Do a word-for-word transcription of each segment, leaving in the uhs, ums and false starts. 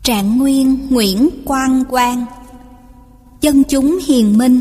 Trạng nguyên Nguyễn Quang Quang. Dân chúng hiền minh.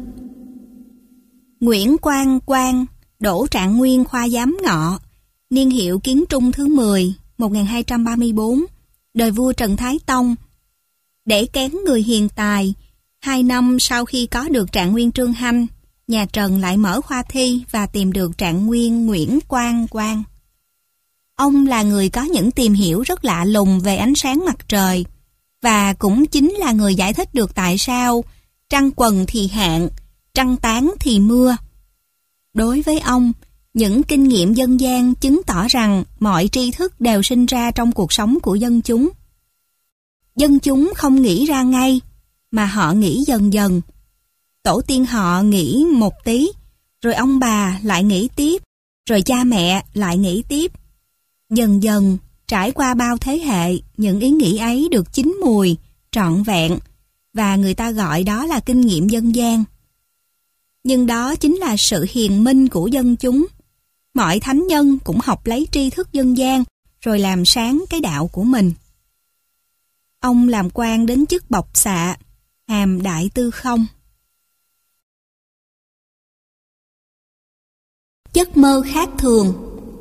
Nguyễn Quang Quang, đỗ trạng nguyên khoa giám ngọ, niên hiệu Kiến Trung thứ mười, một nghìn hai trăm ba mươi tư, đời vua Trần Thái Tông. Để kén người hiền tài, hai năm sau khi có được trạng nguyên Trương Hanh, nhà Trần lại mở khoa thi và tìm được trạng nguyên Nguyễn Quang Quang. Ông là người có những tìm hiểu rất lạ lùng về ánh sáng mặt trời, và cũng chính là người giải thích được tại sao trăng quần thì hạn, trăng tán thì mưa. Đối với ông, những kinh nghiệm dân gian chứng tỏ rằng mọi tri thức đều sinh ra trong cuộc sống của dân chúng. Dân chúng không nghĩ ra ngay, mà họ nghĩ dần dần. Tổ tiên họ nghĩ một tí, rồi ông bà lại nghĩ tiếp, rồi cha mẹ lại nghĩ tiếp. Dần dần, trải qua bao thế hệ, những ý nghĩ ấy được chín mùi, trọn vẹn, và người ta gọi đó là kinh nghiệm dân gian. Nhưng đó chính là sự hiền minh của dân chúng. Mọi thánh nhân cũng học lấy tri thức dân gian, rồi làm sáng cái đạo của mình. Ông làm quan đến chức bộc xạ, hàm đại tư không. Giấc mơ khác thường.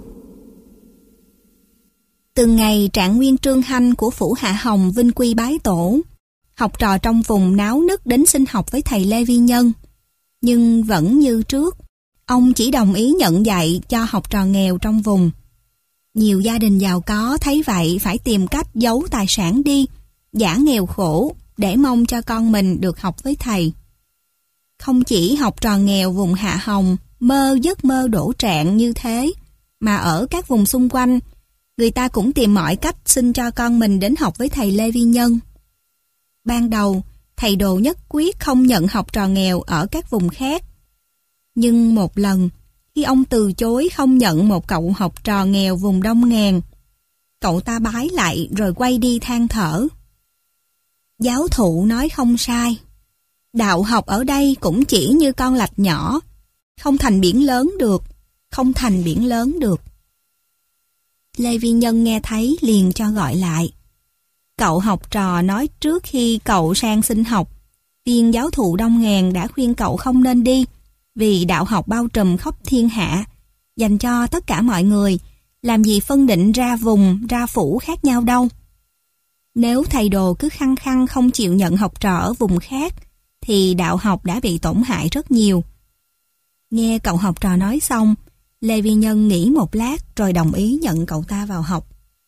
Từ ngày trạng nguyên Trương Hanh của phủ Hạ Hồng vinh quy bái tổ, học trò trong vùng náo nức đến xin học với thầy Lê Vi Nhân. Nhưng vẫn như trước, ông chỉ đồng ý nhận dạy cho học trò nghèo trong vùng. Nhiều gia đình giàu có thấy vậy phải tìm cách giấu tài sản đi, giả nghèo khổ để mong cho con mình được học với thầy. Không chỉ học trò nghèo vùng Hạ Hồng mơ giấc mơ đỗ trạng như thế, mà ở các vùng xung quanh, người ta cũng tìm mọi cách xin cho con mình đến học với thầy Lê Vi Nhân. Ban đầu, thầy Đồ nhất quyết không nhận học trò nghèo ở các vùng khác. Nhưng một lần, khi ông từ chối không nhận một cậu học trò nghèo vùng Đông Ngàn, cậu ta bái lại rồi quay đi than thở. Giáo thụ nói không sai. Đạo học ở đây cũng chỉ như con lạch nhỏ, không thành biển lớn được, không thành biển lớn được. Lê Vi Nhân nghe thấy liền cho gọi lại. Cậu học trò nói trước khi cậu sang xin học, viên giáo thụ Đông Ngàn đã khuyên cậu không nên đi, vì đạo học bao trùm khắp thiên hạ, dành cho tất cả mọi người, làm gì phân định ra vùng, ra phủ khác nhau đâu. Nếu thầy Đồ cứ khăng khăng không chịu nhận học trò ở vùng khác, thì đạo học đã bị tổn hại rất nhiều. Nghe cậu học trò nói xong, Lê Vi Nhân nghĩ một lát rồi đồng ý nhận cậu ta vào học.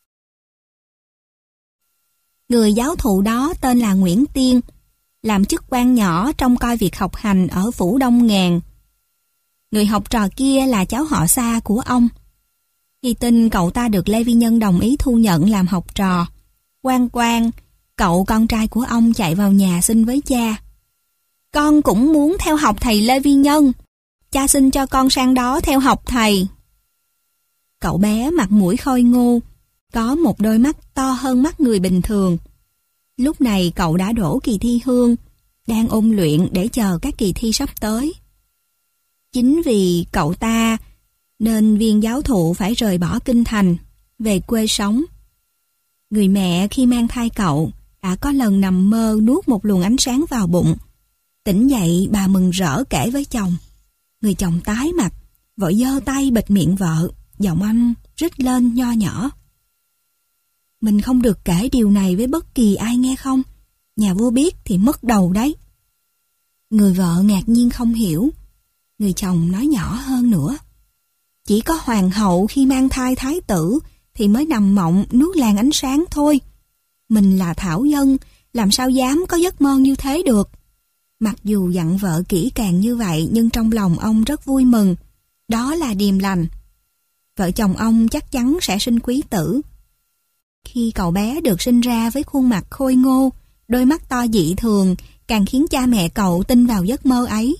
Người giáo thụ đó tên là Nguyễn Tiên, làm chức quan nhỏ trong coi việc học hành ở phủ Đông Ngàn. Người học trò kia là cháu họ xa của ông. Khi tin cậu ta được Lê Vi Nhân đồng ý thu nhận làm học trò, Quang Quang, cậu con trai của ông chạy vào nhà xin với cha. Con cũng muốn theo học thầy Lê Vi Nhân. Cha xin cho con sang đó theo học thầy. Cậu bé mặt mũi khôi ngô, có một đôi mắt to hơn mắt người bình thường. Lúc này cậu đã đỗ kỳ thi hương, đang ôn luyện để chờ các kỳ thi sắp tới. Chính vì cậu ta nên viên giáo thụ phải rời bỏ kinh thành, về quê sống. Người mẹ khi mang thai cậu đã có lần nằm mơ nuốt một luồng ánh sáng vào bụng. Tỉnh dậy bà mừng rỡ kể với chồng. Người chồng tái mặt, vội giơ tay bịt miệng vợ, giọng anh rít lên nho nhỏ. Mình không được kể điều này với bất kỳ ai nghe không? Nhà vua biết thì mất đầu đấy. Người vợ ngạc nhiên không hiểu. Người chồng nói nhỏ hơn nữa. Chỉ có hoàng hậu khi mang thai thái tử thì mới nằm mộng nuốt làn ánh sáng thôi. Mình là thảo dân, làm sao dám có giấc mơ như thế được. Mặc dù dặn vợ kỹ càng như vậy, nhưng trong lòng ông rất vui mừng. Đó là điềm lành. Vợ chồng ông chắc chắn sẽ sinh quý tử. Khi cậu bé được sinh ra với khuôn mặt khôi ngô, đôi mắt to dị thường, càng khiến cha mẹ cậu tin vào giấc mơ ấy.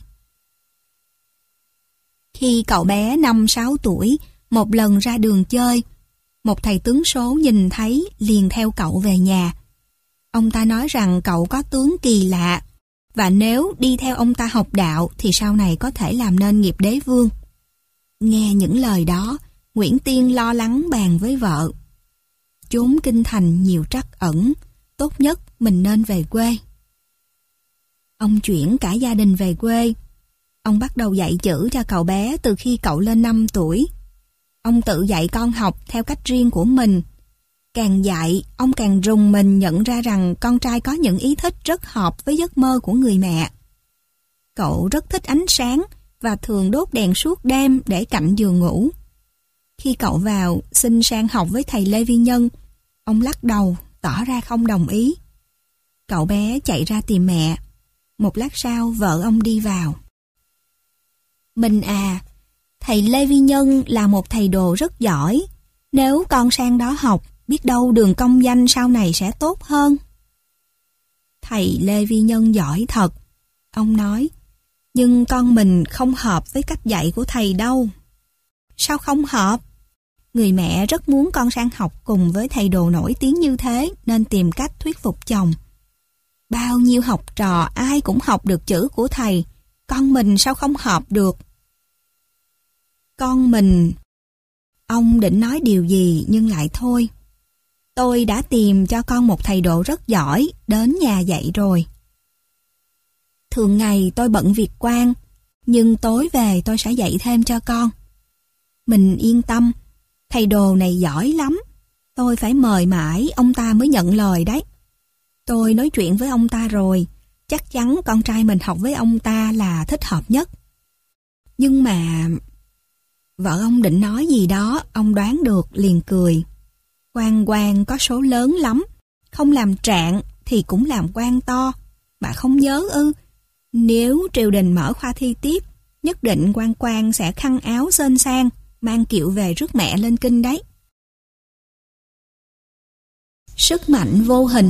Khi cậu bé năm sáu tuổi, một lần ra đường chơi, một thầy tướng số nhìn thấy liền theo cậu về nhà. Ông ta nói rằng cậu có tướng kỳ lạ, và nếu đi theo ông ta học đạo thì sau này có thể làm nên nghiệp đế vương. Nghe những lời đó, Nguyễn Tiên lo lắng bàn với vợ. Chốn kinh thành nhiều trắc ẩn, tốt nhất mình nên về quê. Ông chuyển cả gia đình về quê. Ông bắt đầu dạy chữ cho cậu bé từ khi cậu lên năm tuổi. Ông tự dạy con học theo cách riêng của mình. Càng dạy, ông càng rùng mình nhận ra rằng con trai có những ý thích rất hợp với giấc mơ của người mẹ. Cậu rất thích ánh sáng và thường đốt đèn suốt đêm để cạnh giường ngủ. Khi cậu vào xin sang học với thầy Lê Vi Nhân, ông lắc đầu, tỏ ra không đồng ý. Cậu bé chạy ra tìm mẹ. Một lát sau vợ ông đi vào. Mình à, thầy Lê Vi Nhân là một thầy đồ rất giỏi. Nếu con sang đó học, biết đâu đường công danh sau này sẽ tốt hơn. Thầy Lê Vi Nhân giỏi thật, ông nói. Nhưng con mình không hợp với cách dạy của thầy đâu. Sao không hợp? Người mẹ rất muốn con sang học cùng với thầy đồ nổi tiếng như thế nên tìm cách thuyết phục chồng. Bao nhiêu học trò ai cũng học được chữ của thầy, con mình sao không hợp được? Con mình... Ông định nói điều gì nhưng lại thôi. Tôi đã tìm cho con một thầy đồ rất giỏi đến nhà dạy rồi. Thường ngày tôi bận việc quan, nhưng tối về tôi sẽ dạy thêm cho con. Mình yên tâm, thầy đồ này giỏi lắm. Tôi phải mời mãi ông ta mới nhận lời đấy. Tôi nói chuyện với ông ta rồi, chắc chắn con trai mình học với ông ta là thích hợp nhất. Nhưng mà... Vợ ông định nói gì đó, ông đoán được liền cười. Quan quan có số lớn lắm, không làm trạng thì cũng làm quan to. Bà không nhớ ư? Nếu triều đình mở khoa thi tiếp, nhất định quan quan sẽ khăn áo xên sang, mang kiệu về rước mẹ lên kinh đấy. Sức mạnh vô hình.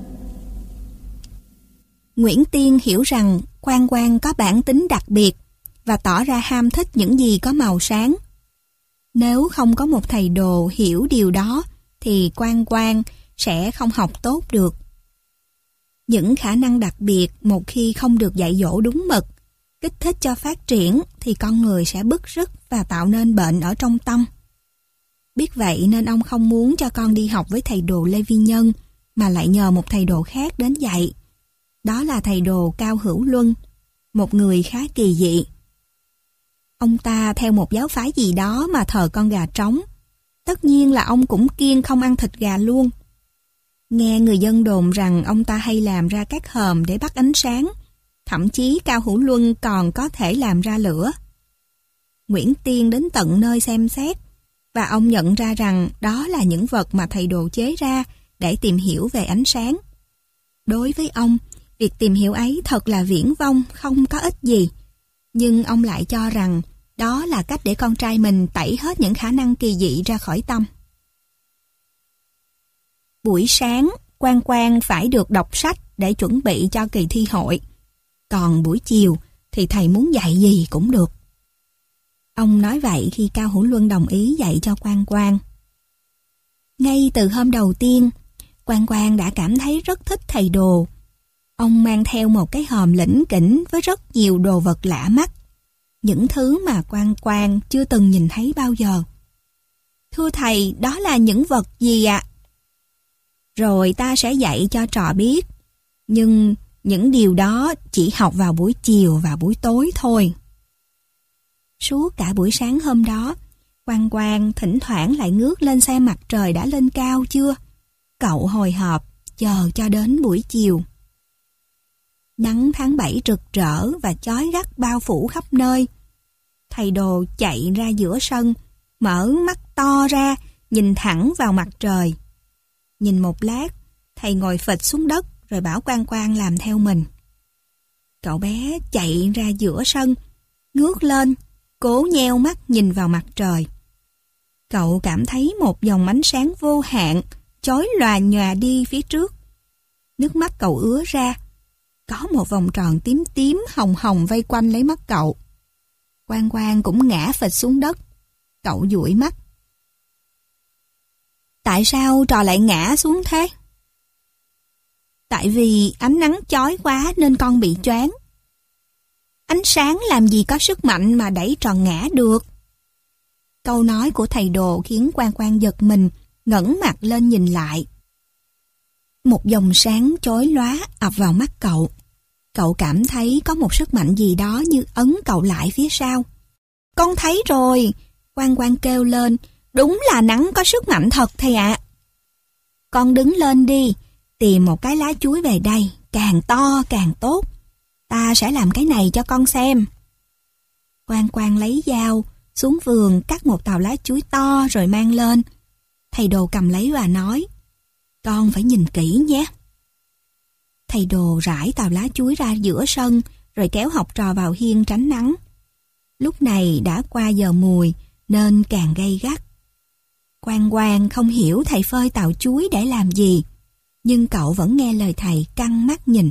Nguyễn Tiên hiểu rằng quan quan có bản tính đặc biệt và tỏ ra ham thích những gì có màu sáng. Nếu không có một thầy đồ hiểu điều đó thì quan quan sẽ không học tốt được. Những khả năng đặc biệt một khi không được dạy dỗ đúng mực, kích thích cho phát triển thì con người sẽ bứt rứt và tạo nên bệnh ở trong tâm. Biết vậy nên ông không muốn cho con đi học với thầy đồ Lê Vi Nhân mà lại nhờ một thầy đồ khác đến dạy. Đó là thầy đồ Cao Hữu Luân, một người khá kỳ dị. Ông ta theo một giáo phái gì đó mà thờ con gà trống. Tất nhiên là ông cũng kiêng không ăn thịt gà luôn. Nghe người dân đồn rằng ông ta hay làm ra các hòm để bắt ánh sáng. Thậm chí Cao Hữu Luân còn có thể làm ra lửa. Nguyễn Tiên đến tận nơi xem xét và ông nhận ra rằng đó là những vật mà thầy đồ chế ra để tìm hiểu về ánh sáng. Đối với ông, việc tìm hiểu ấy thật là viển vông, không có ích gì. Nhưng ông lại cho rằng đó là cách để con trai mình tẩy hết những khả năng kỳ dị ra khỏi tâm. Buổi sáng, quan quan phải được đọc sách để chuẩn bị cho kỳ thi hội. Còn buổi chiều thì thầy muốn dạy gì cũng được. Ông nói vậy khi Cao Hữu Luân đồng ý dạy cho quan quan. Ngay từ hôm đầu tiên, quan quan đã cảm thấy rất thích thầy đồ. Ông mang theo một cái hòm lỉnh kỉnh với rất nhiều đồ vật lạ mắt. Những thứ mà quan quan chưa từng nhìn thấy bao giờ. Thưa thầy, đó là những vật gì ạ? Rồi ta sẽ dạy cho trò biết. Nhưng những điều đó chỉ học vào buổi chiều và buổi tối thôi. Suốt cả buổi sáng hôm đó, quan quan thỉnh thoảng lại ngước lên xem mặt trời đã lên cao chưa. Cậu hồi hộp, chờ cho đến buổi chiều. Nắng tháng bảy rực rỡ và chói gắt bao phủ khắp nơi. Thầy đồ chạy ra giữa sân, mở mắt to ra, nhìn thẳng vào mặt trời. Nhìn một lát, thầy ngồi phịch xuống đất rồi bảo quan quan làm theo mình. Cậu bé chạy ra giữa sân, ngước lên, cố nheo mắt nhìn vào mặt trời. Cậu cảm thấy một dòng ánh sáng vô hạn, chói lòa nhòa đi phía trước. Nước mắt cậu ứa ra. Có một vòng tròn tím tím hồng hồng vây quanh lấy mắt cậu. Quan quan cũng ngã phịch xuống đất. Cậu dụi mắt. Tại sao trò lại ngã xuống thế? Tại vì ánh nắng chói quá nên con bị choáng. Ánh sáng làm gì có sức mạnh mà đẩy trò ngã được. Câu nói của thầy đồ khiến quan quan giật mình, ngẩng mặt lên nhìn lại. Một dòng sáng chói lóa ập vào mắt cậu. Cậu cảm thấy có một sức mạnh gì đó như ấn cậu lại phía sau. Con thấy rồi, Quang Quang kêu lên, đúng là nắng có sức mạnh thật thầy ạ. Con đứng lên đi, tìm một cái lá chuối về đây, càng to càng tốt. Ta sẽ làm cái này cho con xem. Quang Quang lấy dao, xuống vườn cắt một tàu lá chuối to rồi mang lên. Thầy Đồ cầm lấy và nói, con phải nhìn kỹ nhé. Thầy Đồ rải tàu lá chuối ra giữa sân, rồi kéo học trò vào hiên tránh nắng. Lúc này đã qua giờ mùi, nên càng gay gắt. Quang Quang không hiểu thầy phơi tàu chuối để làm gì, nhưng cậu vẫn nghe lời thầy căng mắt nhìn.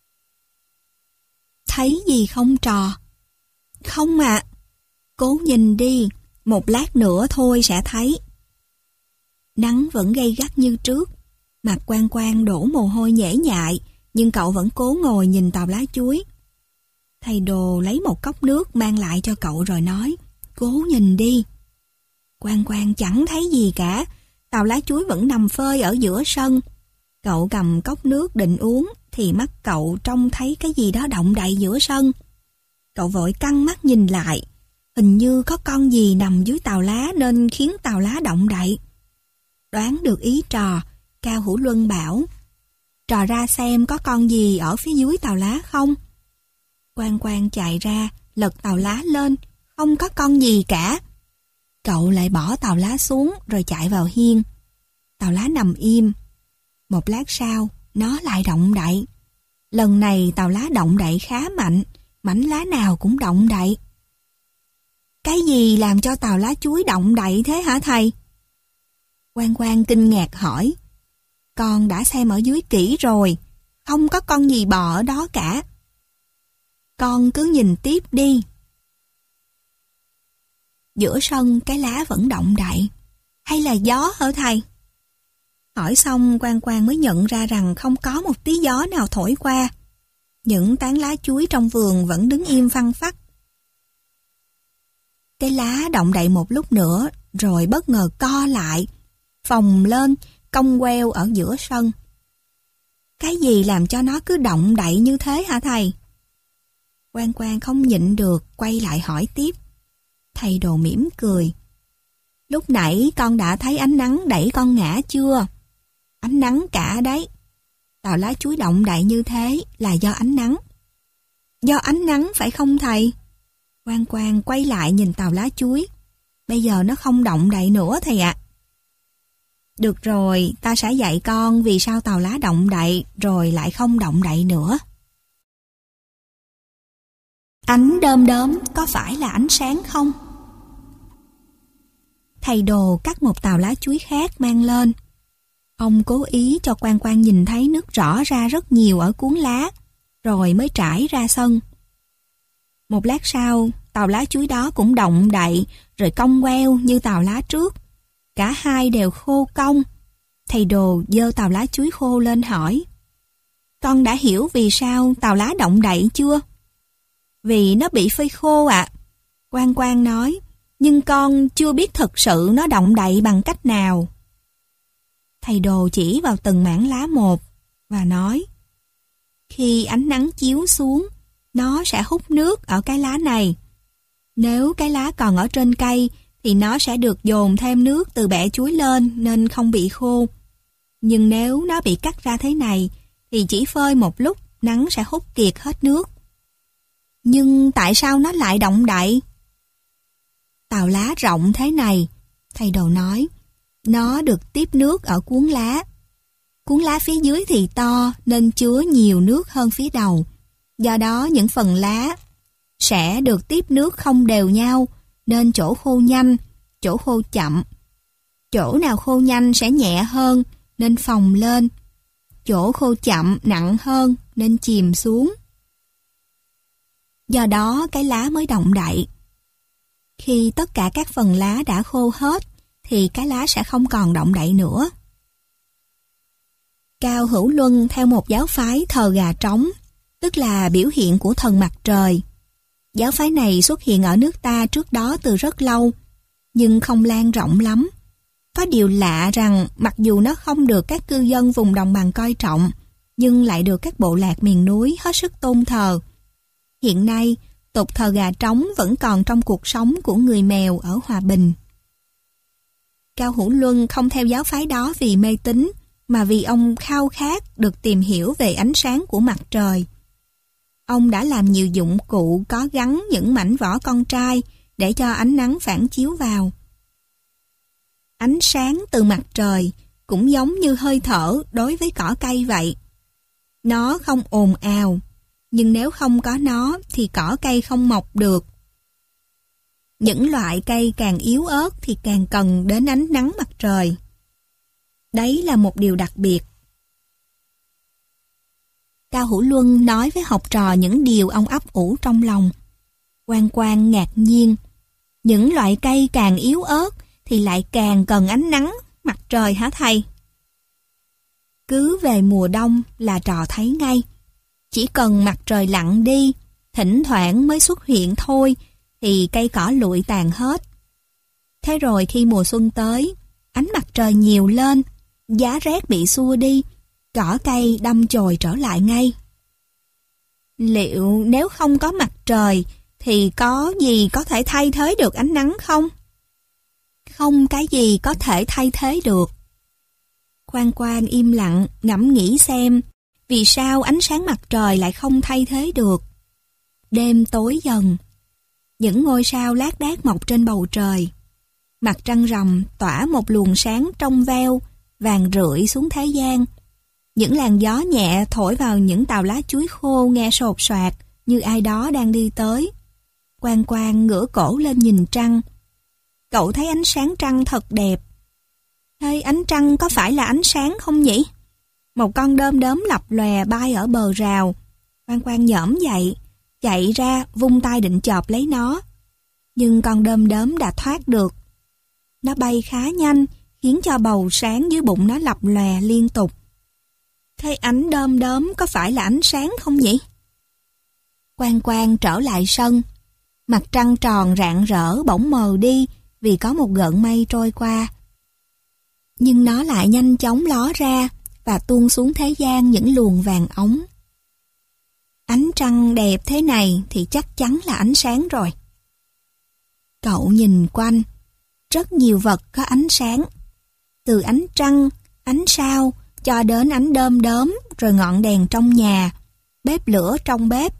Thấy gì không trò? Không ạ. Cố nhìn đi, một lát nữa thôi sẽ thấy. Nắng vẫn gay gắt như trước, mặt Quang Quang đổ mồ hôi nhễ nhại, nhưng cậu vẫn cố ngồi nhìn tàu lá chuối. Thầy Đồ lấy một cốc nước mang lại cho cậu rồi nói, cố nhìn đi. Quang Quang chẳng thấy gì cả, tàu lá chuối vẫn nằm phơi ở giữa sân. Cậu cầm cốc nước định uống, thì mắt cậu trông thấy cái gì đó động đậy giữa sân. Cậu vội căng mắt nhìn lại, hình như có con gì nằm dưới tàu lá nên khiến tàu lá động đậy. Đoán được ý trò, Cao Hữu Luân bảo, trò ra xem có con gì ở phía dưới tàu lá không. Quang Quang chạy ra, lật tàu lá lên, không có con gì cả. Cậu lại bỏ tàu lá xuống rồi chạy vào hiên. Tàu lá nằm im. Một lát sau, nó lại động đậy. Lần này tàu lá động đậy khá mạnh, mảnh lá nào cũng động đậy. Cái gì làm cho tàu lá chuối động đậy thế hả thầy? Quang Quang kinh ngạc hỏi. Con đã xem ở dưới kỹ rồi, không có con gì bò ở đó cả. Con cứ nhìn tiếp đi. Giữa sân cái lá vẫn động đậy. Hay là gió hả thầy? Hỏi xong Quang Quang mới nhận ra rằng không có một tí gió nào thổi qua. Những tán lá chuối trong vườn vẫn đứng im phăng phắc. Cái lá động đậy một lúc nữa rồi bất ngờ co lại, phồng lên, cong queo ở giữa sân. Cái gì làm cho nó cứ động đậy như thế hả thầy? Quang Quang không nhịn được, quay lại hỏi tiếp. Thầy Đồ mỉm cười. Lúc nãy con đã thấy ánh nắng đẩy con ngã chưa? Ánh nắng cả đấy. Tàu lá chuối động đậy như thế là do ánh nắng. Do ánh nắng phải không thầy? Quang Quang quay lại nhìn tàu lá chuối. Bây giờ nó không động đậy nữa thầy ạ. Được rồi, ta sẽ dạy con vì sao tàu lá động đậy rồi lại không động đậy nữa. Ánh đom đóm có phải là ánh sáng không? Thầy Đồ cắt một tàu lá chuối khác mang lên. Ông cố ý cho Quang Quang nhìn thấy nước rõ ra rất nhiều ở cuốn lá, rồi mới trải ra sân. Một lát sau, tàu lá chuối đó cũng động đậy, rồi cong queo như tàu lá trước. Cả hai đều khô cong. Thầy Đồ giơ tàu lá chuối khô lên hỏi. Con đã hiểu vì sao tàu lá động đậy chưa? Vì nó bị phơi khô ạ. À. Quang Quang nói, nhưng con chưa biết thực sự nó động đậy bằng cách nào. Thầy Đồ chỉ vào từng mảng lá một và nói, khi ánh nắng chiếu xuống, nó sẽ hút nước ở cái lá này. Nếu cái lá còn ở trên cây thì nó sẽ được dồn thêm nước từ bẹ chuối lên nên không bị khô. Nhưng nếu nó bị cắt ra thế này thì chỉ phơi một lúc nắng sẽ hút kiệt hết nước. Nhưng tại sao nó lại động đậy? Tàu lá rộng thế này, thầy Đồ nói, nó được tiếp nước ở cuốn lá. Cuốn lá phía dưới thì to nên chứa nhiều nước hơn phía đầu. Do đó những phần lá sẽ được tiếp nước không đều nhau, nên chỗ khô nhanh, chỗ khô chậm. Chỗ nào khô nhanh sẽ nhẹ hơn nên phồng lên. Chỗ khô chậm nặng hơn nên chìm xuống. Do đó cái lá mới động đậy. Khi tất cả các phần lá đã khô hết thì cái lá sẽ không còn động đậy nữa. Cao Hữu Luân theo một giáo phái thờ gà trống, tức là biểu hiện của thần mặt trời. Giáo phái này xuất hiện ở nước ta trước đó từ rất lâu, nhưng không lan rộng lắm. Có điều lạ rằng mặc dù nó không được các cư dân vùng đồng bằng coi trọng, nhưng lại được các bộ lạc miền núi hết sức tôn thờ. Hiện nay, tục thờ gà trống vẫn còn trong cuộc sống của người Mèo ở Hòa Bình. Cao Hữu Luân không theo giáo phái đó vì mê tín, mà vì ông khao khát được tìm hiểu về ánh sáng của mặt trời. Ông đã làm nhiều dụng cụ có gắn những mảnh vỏ con trai để cho ánh nắng phản chiếu vào. Ánh sáng từ mặt trời cũng giống như hơi thở đối với cỏ cây vậy. Nó không ồn ào, nhưng nếu không có nó thì cỏ cây không mọc được. Những loại cây càng yếu ớt thì càng cần đến ánh nắng mặt trời. Đấy là một điều đặc biệt. Cao Hữu Luân nói với học trò những điều ông ấp ủ trong lòng. Quang Quang ngạc nhiên. Những loại cây càng yếu ớt thì lại càng cần ánh nắng mặt trời hả thầy? Cứ về mùa đông là trò thấy ngay. Chỉ cần mặt trời lặn đi, thỉnh thoảng mới xuất hiện thôi, thì cây cỏ lụi tàn hết. Thế rồi khi mùa xuân tới, ánh mặt trời nhiều lên, giá rét bị xua đi, cỏ cây đâm chồi trở lại ngay. Liệu nếu không có mặt trời thì có gì có thể thay thế được ánh nắng không? Không cái gì có thể thay thế được. Quang Quang im lặng ngẫm nghĩ xem vì sao ánh sáng mặt trời lại không thay thế được. Đêm tối dần, những ngôi sao lác đác mọc trên bầu trời. Mặt trăng rằm tỏa một luồng sáng trong veo, vàng rượi xuống thế gian. Những làn gió nhẹ thổi vào những tàu lá chuối khô nghe sột soạt như ai đó đang đi tới. Quang Quang ngửa cổ lên nhìn trăng. Cậu thấy ánh sáng trăng thật đẹp. Thế ánh trăng có phải là ánh sáng không nhỉ? Một con đom đóm lập lòe bay ở bờ rào. Quang Quang nhổm dậy, chạy ra vung tay định chộp lấy nó. Nhưng con đom đóm đã thoát được. Nó bay khá nhanh, khiến cho bầu sáng dưới bụng nó lập lòe liên tục. Thế ánh đom đóm có phải là ánh sáng không nhỉ? Quang Quang trở lại sân. Mặt trăng tròn rạng rỡ bỗng mờ đi vì có một gợn mây trôi qua. Nhưng nó lại nhanh chóng ló ra và tuôn xuống thế gian những luồng vàng óng. Ánh trăng đẹp thế này thì chắc chắn là ánh sáng rồi. Cậu nhìn quanh, rất nhiều vật có ánh sáng. Từ ánh trăng, ánh sao, cho đến ánh đom đóm, rồi ngọn đèn trong nhà, bếp lửa trong bếp.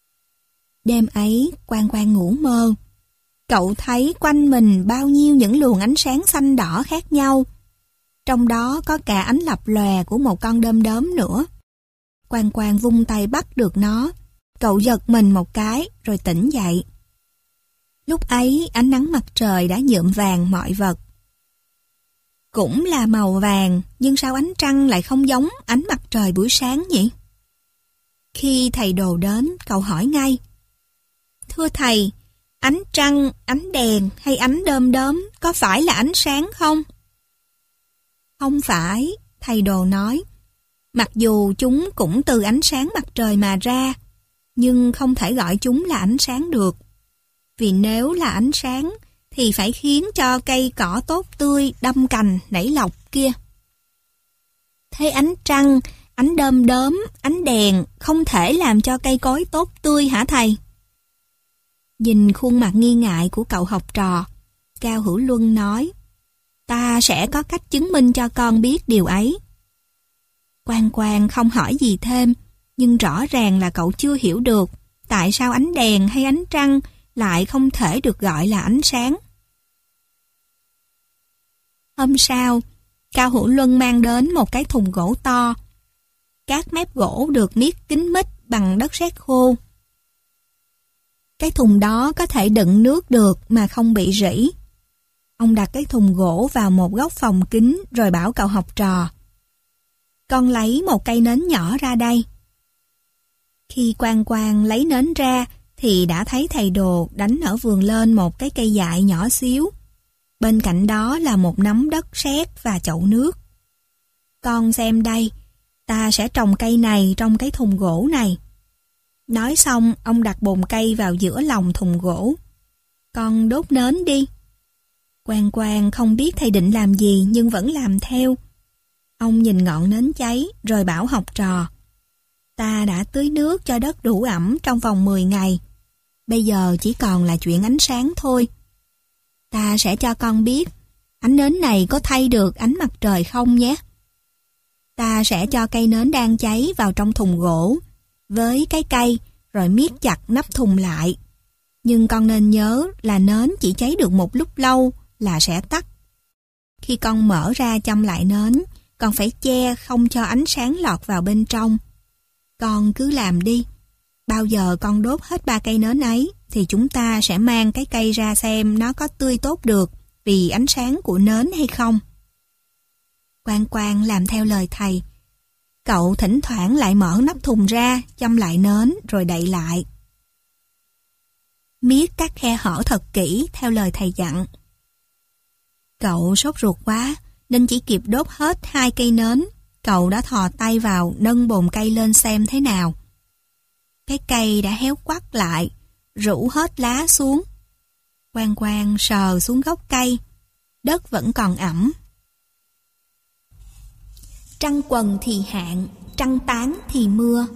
Đêm ấy, Quang Quang ngủ mơ. Cậu thấy quanh mình bao nhiêu những luồng ánh sáng xanh đỏ khác nhau. Trong đó có cả ánh lập lòe của một con đom đóm nữa. Quang Quang vung tay bắt được nó. Cậu giật mình một cái rồi tỉnh dậy. Lúc ấy ánh nắng mặt trời đã nhuộm vàng mọi vật. Cũng là màu vàng, nhưng sao ánh trăng lại không giống ánh mặt trời buổi sáng nhỉ? Khi thầy Đồ đến, cậu hỏi ngay. Thưa thầy, ánh trăng, ánh đèn hay ánh đom đóm có phải là ánh sáng không? Không phải, thầy Đồ nói. Mặc dù chúng cũng từ ánh sáng mặt trời mà ra, nhưng không thể gọi chúng là ánh sáng được. Vì nếu là ánh sáng, thì phải khiến cho cây cỏ tốt tươi đâm cành nảy lọc kia. Thế ánh trăng, ánh đom đóm, ánh đèn không thể làm cho cây cối tốt tươi hả thầy? Nhìn khuôn mặt nghi ngại của cậu học trò, Cao Hữu Luân nói, ta sẽ có cách chứng minh cho con biết điều ấy. Quang Quang không hỏi gì thêm, nhưng rõ ràng là cậu chưa hiểu được tại sao ánh đèn hay ánh trăng lại không thể được gọi là ánh sáng. Hôm sau, Cao Hữu Luân mang đến một cái thùng gỗ to. Các mép gỗ được niết kín mít bằng đất sét khô. Cái thùng đó có thể đựng nước được mà không bị rỉ. Ông đặt cái thùng gỗ vào một góc phòng kín rồi bảo cậu học trò. Con lấy một cây nến nhỏ ra đây. Khi Quang Quang lấy nến ra thì đã thấy thầy Đồ đánh ở vườn lên một cái cây dại nhỏ xíu. Bên cạnh đó là một nắm đất sét và chậu nước. Con xem đây, ta sẽ trồng cây này trong cái thùng gỗ này. Nói xong, ông đặt bồn cây vào giữa lòng thùng gỗ. Con đốt nến đi. Quang Quang không biết thầy định làm gì nhưng vẫn làm theo. Ông nhìn ngọn nến cháy rồi bảo học trò: ta đã tưới nước cho đất đủ ẩm trong vòng mười ngày. Bây giờ chỉ còn là chuyện ánh sáng thôi. Ta sẽ cho con biết ánh nến này có thay được ánh mặt trời không nhé. Ta sẽ cho cây nến đang cháy vào trong thùng gỗ với cái cây rồi miết chặt nắp thùng lại. Nhưng con nên nhớ là nến chỉ cháy được một lúc lâu là sẽ tắt. Khi con mở ra châm lại nến, con phải che không cho ánh sáng lọt vào bên trong. Con cứ làm đi. Bao giờ con đốt hết ba cây nến ấy thì chúng ta sẽ mang cái cây ra xem nó có tươi tốt được vì ánh sáng của nến hay không. Quang Quang làm theo lời thầy. Cậu thỉnh thoảng lại mở nắp thùng ra, châm lại nến rồi đậy lại. Miết các khe hở thật kỹ theo lời thầy dặn. Cậu sốt ruột quá nên chỉ kịp đốt hết hai cây nến. Cậu đã thò tay vào nâng bồn cây lên xem thế nào. Cái cây đã héo quắt lại, rũ hết lá xuống. Quang Quang sờ xuống gốc cây, đất vẫn còn ẩm. Trăng quần thì hạn, trăng tán thì mưa.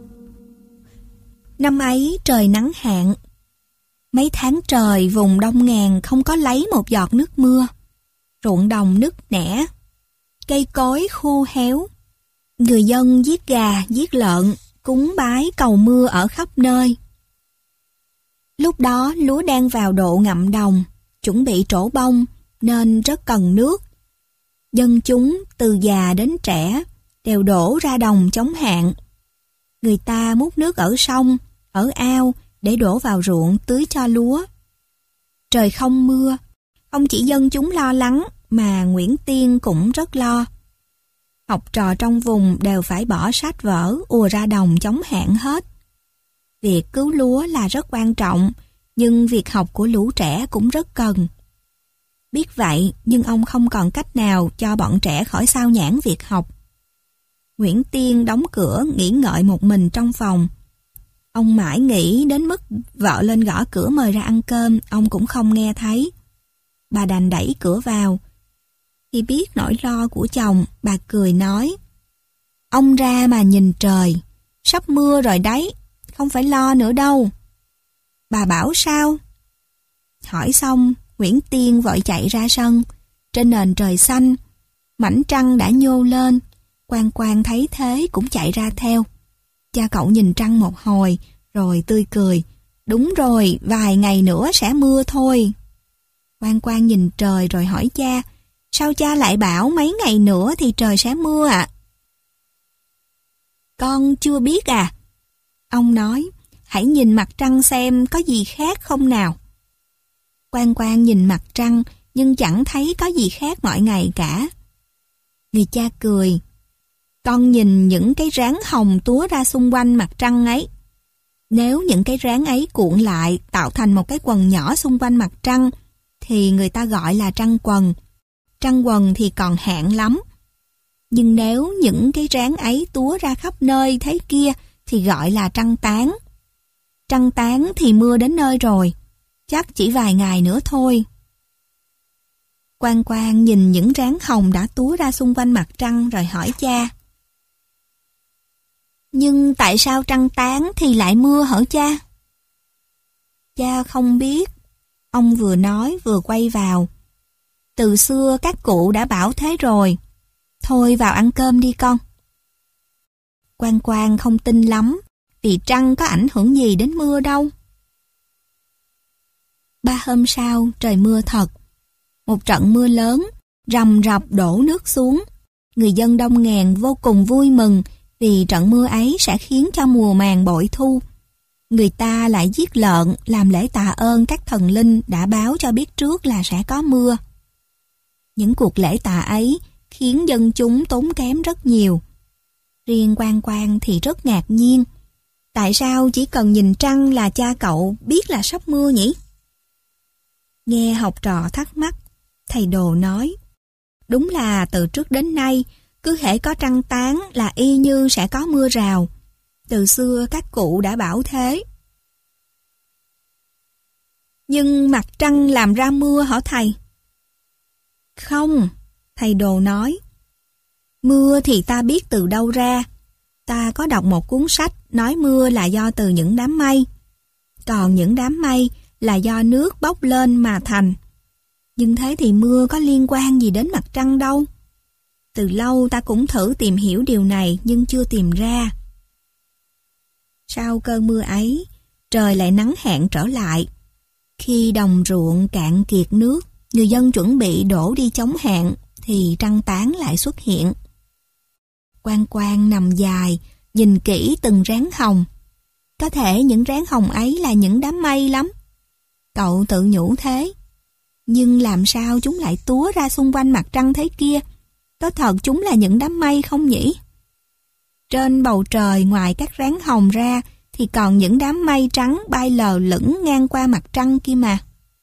Năm ấy trời nắng hạn. Mấy tháng trời vùng Đông Ngàn không có lấy một giọt nước mưa. Ruộng đồng nứt nẻ, cây cối khô héo. Người dân giết gà, giết lợn, cúng bái cầu mưa ở khắp nơi. Lúc đó lúa đang vào độ ngậm đồng, chuẩn bị trổ bông nên rất cần nước. Dân chúng từ già đến trẻ đều đổ ra đồng chống hạn. Người ta múc nước ở sông, ở ao để đổ vào ruộng tưới cho lúa. Trời không mưa, không chỉ dân chúng lo lắng mà Nguyễn Tiên cũng rất lo. Học trò trong vùng đều phải bỏ sách vở ùa ra đồng chống hạn hết. Việc cứu lúa là rất quan trọng, nhưng việc học của lũ trẻ cũng rất cần. Biết vậy, nhưng ông không còn cách nào cho bọn trẻ khỏi sao nhãng việc học. Nguyễn Tiên đóng cửa nghỉ ngợi một mình trong phòng. Ông mãi nghĩ đến mức vợ lên gõ cửa mời ra ăn cơm, ông cũng không nghe thấy. Bà đành đẩy cửa vào. Khi biết nỗi lo của chồng, bà cười nói: ông ra mà nhìn trời, sắp mưa rồi đấy, không phải lo nữa đâu. Bà bảo sao? Hỏi xong, Nguyễn Tiên vội chạy ra sân. Trên nền trời xanh, mảnh trăng đã nhô lên. Quang Quang thấy thế cũng chạy ra theo. Cha cậu nhìn trăng một hồi, rồi tươi cười: đúng rồi, vài ngày nữa sẽ mưa thôi. Quang Quang nhìn trời rồi hỏi cha: sao cha lại bảo mấy ngày nữa thì trời sẽ mưa ạ? À? Con chưa biết à? Ông nói: hãy nhìn mặt trăng xem có gì khác không nào. Quang Quang nhìn mặt trăng nhưng chẳng thấy có gì khác mọi ngày cả. Người cha cười: con nhìn những cái ráng hồng túa ra xung quanh mặt trăng ấy. Nếu những cái ráng ấy cuộn lại tạo thành một cái quần nhỏ xung quanh mặt trăng thì người ta gọi là trăng quần. Trăng quần thì còn hạn lắm. Nhưng nếu những cái ráng ấy túa ra khắp nơi thế kia thì gọi là trăng tán. Trăng tán thì mưa đến nơi rồi, chắc chỉ vài ngày nữa thôi. Quang Quang nhìn những ráng hồng đã túa ra xung quanh mặt trăng rồi hỏi cha: nhưng tại sao trăng tán thì lại mưa hả cha? Cha không biết. Ông vừa nói vừa quay vào. Từ xưa các cụ đã bảo thế rồi. Thôi vào ăn cơm đi con. Quang Quang không tin lắm, vì trăng có ảnh hưởng gì đến mưa đâu. Ba hôm sau trời mưa thật. Một trận mưa lớn, rầm rập đổ nước xuống. Người dân Đông Ngàn vô cùng vui mừng vì trận mưa ấy sẽ khiến cho mùa màng bội thu. Người ta lại giết lợn làm lễ tạ ơn các thần linh đã báo cho biết trước là sẽ có mưa. Những cuộc lễ tạ ấy khiến dân chúng tốn kém rất nhiều. Riêng Quang Quang thì rất ngạc nhiên. Tại sao chỉ cần nhìn trăng là cha cậu biết là sắp mưa nhỉ? Nghe học trò thắc mắc, thầy Đồ nói: đúng là từ trước đến nay, cứ hễ có trăng tán là y như sẽ có mưa rào. Từ xưa các cụ đã bảo thế. Nhưng mặt trăng làm ra mưa hả thầy? Không, thầy Đồ nói. Mưa thì ta biết từ đâu ra. Ta có đọc một cuốn sách nói mưa là do từ những đám mây. Còn những đám mây là do nước bốc lên mà thành. Nhưng thế thì mưa có liên quan gì đến mặt trăng đâu. Từ lâu ta cũng thử tìm hiểu điều này nhưng chưa tìm ra. Sau cơn mưa ấy, trời lại nắng hạn trở lại. Khi đồng ruộng cạn kiệt nước, người dân chuẩn bị đổ đi chống hạn, thì trăng tán lại xuất hiện. Quan Quan nằm dài, nhìn kỹ từng ráng hồng. Có thể những ráng hồng ấy là những đám mây lắm. Cậu tự nhủ thế. Nhưng làm sao chúng lại túa ra xung quanh mặt trăng thế kia? Có thật chúng là những đám mây không nhỉ? Trên bầu trời ngoài các ráng hồng ra thì còn những đám mây trắng bay lờ lửng ngang qua mặt trăng kia mà.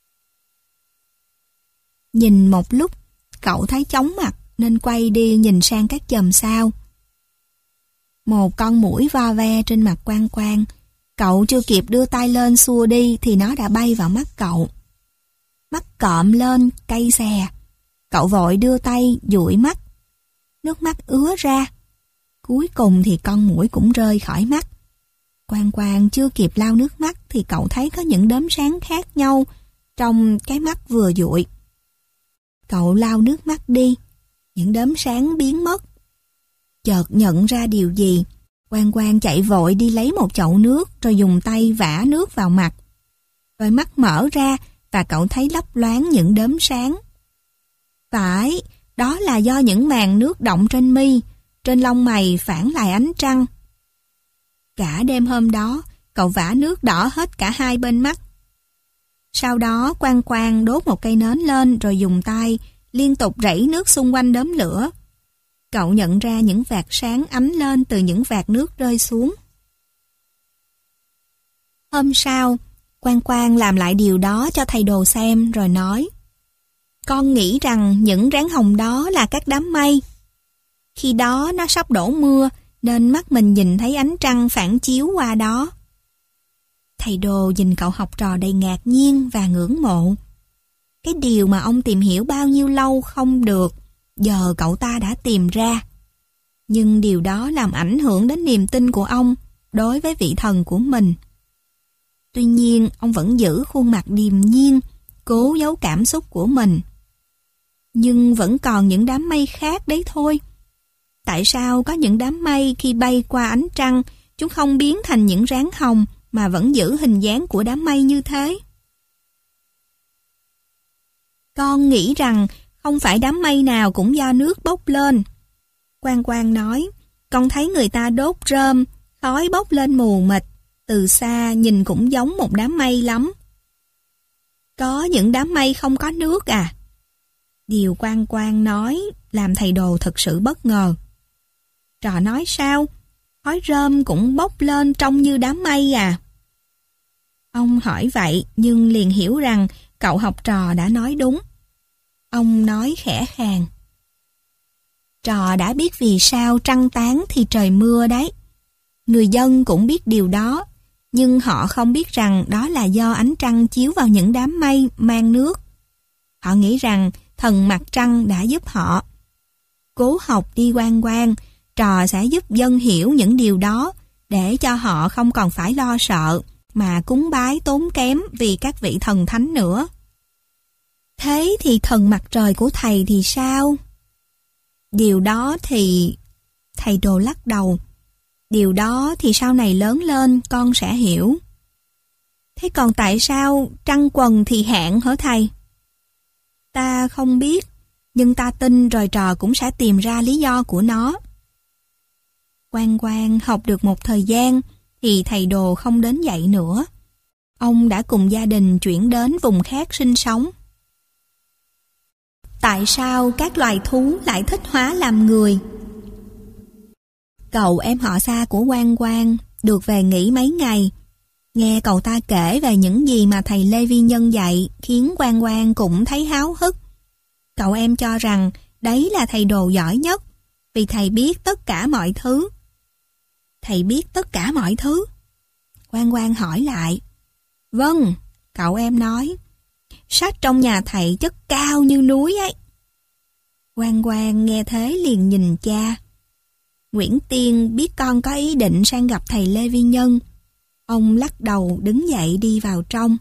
Nhìn một lúc, cậu thấy chóng mặt nên quay đi nhìn sang các chòm sao. Một con muỗi vo ve trên mặt Quan Quan. Cậu chưa kịp đưa tay lên xua đi thì nó đã bay vào mắt cậu. Mắt cọm lên, cay xè. Cậu vội đưa tay dụi mắt. Nước mắt ứa ra. Cuối cùng thì con muỗi cũng rơi khỏi mắt. Quan Quan chưa kịp lau nước mắt thì cậu thấy có những đốm sáng khác nhau trong cái mắt vừa dụi. Cậu lau nước mắt đi, những đốm sáng biến mất. Chợt nhận ra điều gì, Quan Quan chạy vội đi lấy một chậu nước rồi dùng tay vả nước vào mặt. Đôi mắt mở ra và cậu thấy lấp loáng những đốm sáng. Phải, đó là do những màn nước đọng trên mi, trên lông mày phản lại ánh trăng. Cả đêm hôm đó, cậu vả nước đỏ hết cả hai bên mắt. Sau đó Quan Quan đốt một cây nến lên rồi dùng tay liên tục rảy nước xung quanh đốm lửa. Cậu nhận ra những vạt sáng ánh lên từ những vạt nước rơi xuống. Hôm sau, Quan Quan làm lại điều đó cho thầy Đồ xem rồi nói: Con nghĩ rằng những ráng hồng đó là các đám mây. Khi đó nó sắp đổ mưa nên mắt mình nhìn thấy ánh trăng phản chiếu qua đó. Thầy Đồ nhìn cậu học trò đầy ngạc nhiên và ngưỡng mộ. Cái điều mà ông tìm hiểu bao nhiêu lâu không được, giờ cậu ta đã tìm ra. Nhưng điều đó làm ảnh hưởng đến niềm tin của ông đối với vị thần của mình. Tuy nhiên, ông vẫn giữ khuôn mặt điềm nhiên, cố giấu cảm xúc của mình. Nhưng vẫn còn những đám mây khác đấy thôi. Tại sao có những đám mây khi bay qua ánh trăng, chúng không biến thành những ráng hồng mà vẫn giữ hình dáng của đám mây như thế? Con nghĩ rằng không phải đám mây nào cũng do nước bốc lên. Quan Quan nói, con thấy người ta đốt rơm, khói bốc lên mù mịt, từ xa nhìn cũng giống một đám mây lắm. Có những đám mây không có nước à? Điều Quan Quan nói làm thầy Đồ thật sự bất ngờ. Trò nói sao? Khói rơm cũng bốc lên trông như đám mây à? Ông hỏi vậy nhưng liền hiểu rằng cậu học trò đã nói đúng. Ông nói khẽ khàng: Trò đã biết vì sao trăng tán thì trời mưa đấy. Người dân cũng biết điều đó, nhưng họ không biết rằng đó là do ánh trăng chiếu vào những đám mây mang nước. Họ nghĩ rằng thần mặt trăng đã giúp họ. Cố học đi Quan Quan, trò sẽ giúp dân hiểu những điều đó để cho họ không còn phải lo sợ mà cúng bái tốn kém vì các vị thần thánh nữa. Thế thì thần mặt trời của thầy thì sao? Điều đó thì... Thầy Đồ lắc đầu. Điều đó thì sau này lớn lên con sẽ hiểu. Thế còn tại sao trăng quần thì hạn hả thầy? Ta không biết, nhưng ta tin rồi trò cũng sẽ tìm ra lý do của nó. Quan Quan học được một thời gian thì thầy Đồ không đến dạy nữa. Ông đã cùng gia đình chuyển đến vùng khác sinh sống. Tại sao các loài thú lại thích hóa làm người? Cậu em họ xa của Quan Quan được về nghỉ mấy ngày. Nghe cậu ta kể về những gì mà thầy Lê Vi Nhân dạy khiến Quan Quan cũng thấy háo hức. Cậu em cho rằng đấy là thầy Đồ giỏi nhất vì thầy biết tất cả mọi thứ. Thầy biết tất cả mọi thứ? Quan Quan hỏi lại. Vâng, cậu em nói. Sách trong nhà thầy chất cao như núi ấy. Quang Quang nghe thế liền nhìn cha. Nguyễn Tiên biết con có ý định sang gặp thầy Lê Vi Nhân. Ông lắc đầu đứng dậy đi vào trong.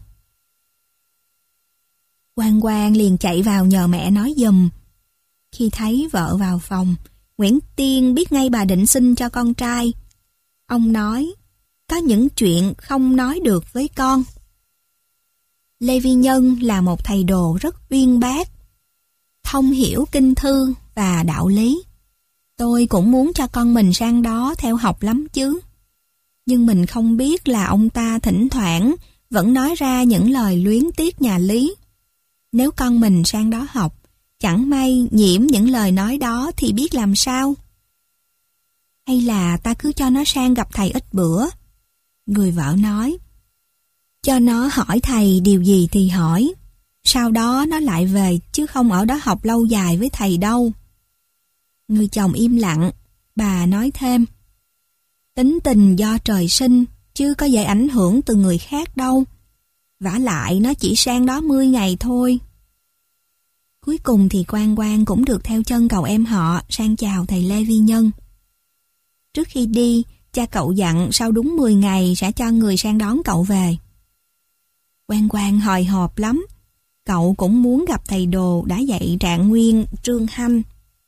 Quang Quang liền chạy vào nhờ mẹ nói giùm. Khi thấy vợ vào phòng, Nguyễn Tiên biết ngay bà định sinh cho con trai. Ông nói, có những chuyện không nói được với con. Lê Vi Nhân là một thầy đồ rất uyên bác, thông hiểu kinh thư và đạo lý. Tôi cũng muốn cho con mình sang đó theo học lắm chứ. Nhưng mình không biết là ông ta thỉnh thoảng vẫn nói ra những lời luyến tiếc nhà Lý. Nếu con mình sang đó học, chẳng may nhiễm những lời nói đó thì biết làm sao? Hay là ta cứ cho nó sang gặp thầy ít bữa? Người vợ nói. Cho nó hỏi thầy điều gì thì hỏi. Sau đó nó lại về chứ không ở đó học lâu dài với thầy đâu. Người chồng im lặng, bà nói thêm. Tính tình do trời sinh, chứ có dễ ảnh hưởng từ người khác đâu. Vả lại nó chỉ sang đó mươi ngày thôi. Cuối cùng thì Quang Quang cũng được theo chân cậu em họ sang chào thầy Lê Vi Nhân. Trước khi đi, cha cậu dặn sau đúng mười ngày sẽ cho người sang đón cậu về. Quang Quang hồi hộp lắm. Cậu cũng muốn gặp thầy đồ đã dạy Trạng Nguyên, Trương Hanh.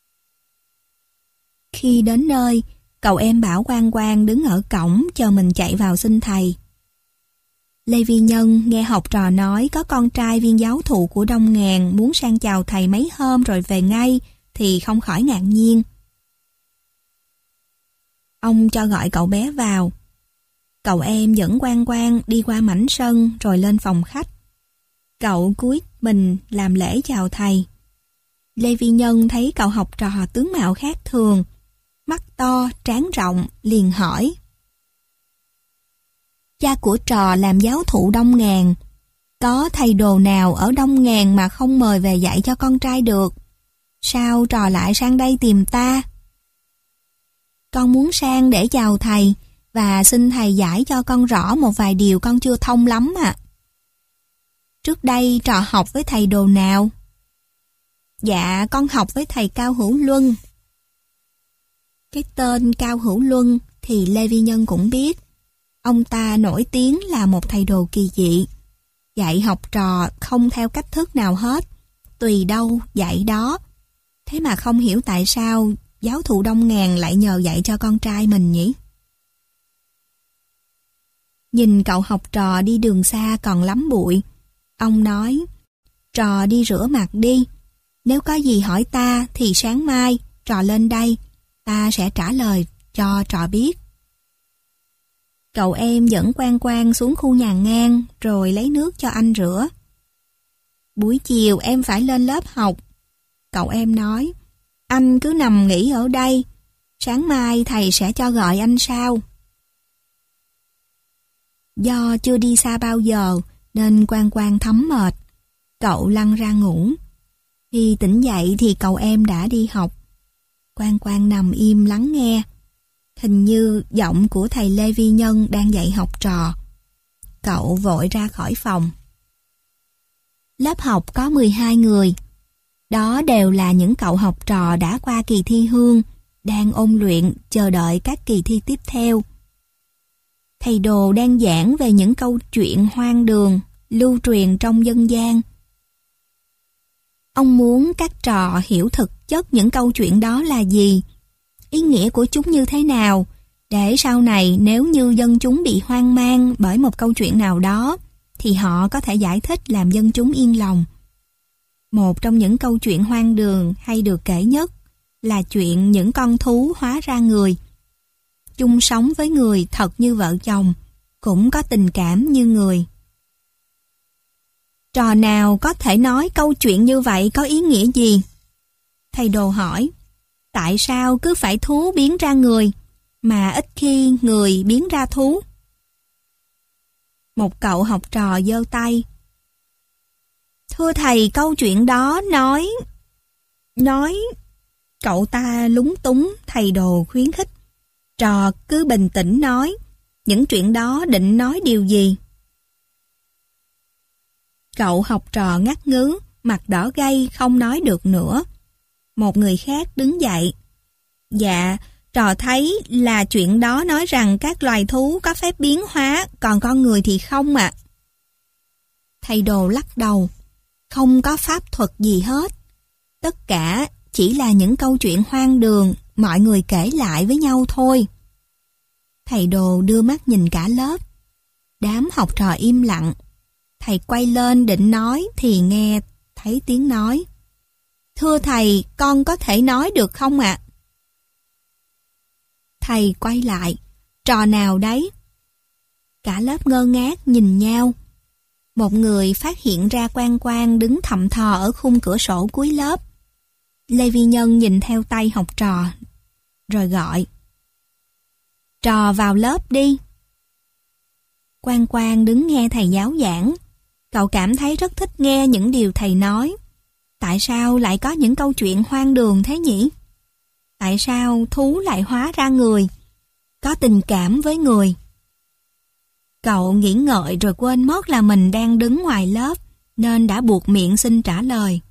Khi đến nơi, cậu em bảo Quang Quang đứng ở cổng chờ mình chạy vào xin thầy. Lê Vi Nhân nghe học trò nói có con trai viên giáo thụ của Đông Ngàn muốn sang chào thầy mấy hôm rồi về ngay thì không khỏi ngạc nhiên. Ông cho gọi cậu bé vào. Cậu em dẫn Quang Quang đi qua mảnh sân rồi lên phòng khách. Cậu cúi mình làm lễ chào thầy. Lê Vi Nhân thấy cậu học trò tướng mạo khác thường, mắt to, trán rộng, liền hỏi. Cha của trò làm giáo thụ Đông Ngàn. Có thầy đồ nào ở Đông Ngàn mà không mời về dạy cho con trai được? Sao trò lại sang đây tìm ta? Con muốn sang để chào thầy và xin thầy giải cho con rõ một vài điều con chưa thông lắm ạ. À. Trước đây trò học với thầy đồ nào? Dạ, con học với thầy Cao Hữu Luân. Cái tên Cao Hữu Luân thì Lê Vi Nhân cũng biết. Ông ta nổi tiếng là một thầy đồ kỳ dị. Dạy học trò không theo cách thức nào hết, tùy đâu dạy đó. Thế mà không hiểu tại sao giáo thụ Đông Ngàn lại nhờ dạy cho con trai mình nhỉ? Nhìn cậu học trò đi đường xa còn lắm bụi. Ông nói, trò đi rửa mặt đi. Nếu có gì hỏi ta thì sáng mai trò lên đây, ta sẽ trả lời cho trò biết. Cậu em dẫn Quang Quang xuống khu nhà ngang rồi lấy nước cho anh rửa. Buổi chiều em phải lên lớp học. Cậu em nói, anh cứ nằm nghỉ ở đây, sáng mai thầy sẽ cho gọi anh sau. Do chưa đi xa bao giờ nên Quang Quang thấm mệt. Cậu lăn ra ngủ. Khi tỉnh dậy thì cậu em đã đi học. Quang Quang nằm im lắng nghe. Hình như giọng của thầy Lê Vi Nhân đang dạy học trò. Cậu vội ra khỏi phòng. Lớp học có mười hai người. Đó đều là những cậu học trò đã qua kỳ thi hương, đang ôn luyện chờ đợi các kỳ thi tiếp theo. Thầy đồ đang giảng về những câu chuyện hoang đường, lưu truyền trong dân gian. Ông muốn các trò hiểu thực chất những câu chuyện đó là gì, ý nghĩa của chúng như thế nào, để sau này nếu như dân chúng bị hoang mang bởi một câu chuyện nào đó, thì họ có thể giải thích làm dân chúng yên lòng. Một trong những câu chuyện hoang đường hay được kể nhất là chuyện những con thú hóa ra người. Chung sống với người thật như vợ chồng, cũng có tình cảm như người. Trò nào có thể nói câu chuyện như vậy có ý nghĩa gì? Thầy đồ hỏi, tại sao cứ phải thú biến ra người, mà ít khi người biến ra thú? Một cậu học trò giơ tay. Thưa thầy, câu chuyện đó nói... Nói... Cậu ta lúng túng, thầy đồ khuyến khích. Trò cứ bình tĩnh nói, những chuyện đó định nói điều gì? Cậu học trò ngắt ngứ, mặt đỏ gay không nói được nữa. Một người khác đứng dậy. Dạ, trò thấy là chuyện đó nói rằng các loài thú có phép biến hóa, còn con người thì không ạ. Thầy Đồ lắc đầu. Không có pháp thuật gì hết. Tất cả chỉ là những câu chuyện hoang đường mọi người kể lại với nhau thôi. Thầy Đồ đưa mắt nhìn cả lớp. Đám học trò im lặng. Thầy quay lên định nói thì nghe thấy tiếng nói. Thưa thầy, con có thể nói được không ạ? Thầy quay lại. Trò nào đấy? Cả lớp ngơ ngác nhìn nhau. Một người phát hiện ra Quang Quang đứng thậm thò ở khung cửa sổ cuối lớp. Lê Vi Nhân nhìn theo tay học trò, rồi gọi. Trò vào lớp đi. Quang Quang đứng nghe thầy giáo giảng. Cậu cảm thấy rất thích nghe những điều thầy nói. Tại sao lại có những câu chuyện hoang đường thế nhỉ? Tại sao thú lại hóa ra người, có tình cảm với người? Cậu nghĩ ngợi rồi quên mất là mình đang đứng ngoài lớp, nên đã buộc miệng xin trả lời.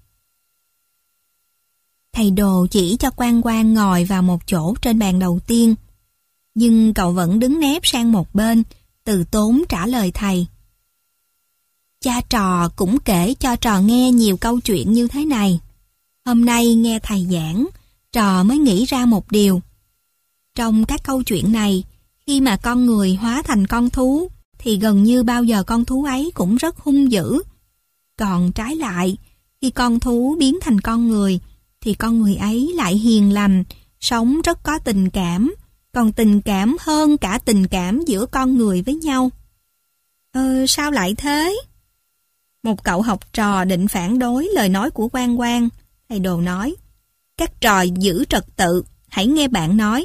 Thầy Đồ chỉ cho Quang Quang ngồi vào một chỗ trên bàn đầu tiên, nhưng cậu vẫn đứng nép sang một bên, từ tốn trả lời thầy. Cha trò cũng kể cho trò nghe nhiều câu chuyện như thế này. Hôm nay nghe thầy giảng, trò mới nghĩ ra một điều. Trong các câu chuyện này, khi mà con người hóa thành con thú, thì gần như bao giờ con thú ấy cũng rất hung dữ. Còn trái lại, khi con thú biến thành con người, thì con người ấy lại hiền lành, sống rất có tình cảm, còn tình cảm hơn cả tình cảm giữa con người với nhau. Ờ, sao lại thế? Một cậu học trò định phản đối lời nói của Quang Quang. Thầy Đồ nói, các trò giữ trật tự, hãy nghe bạn nói.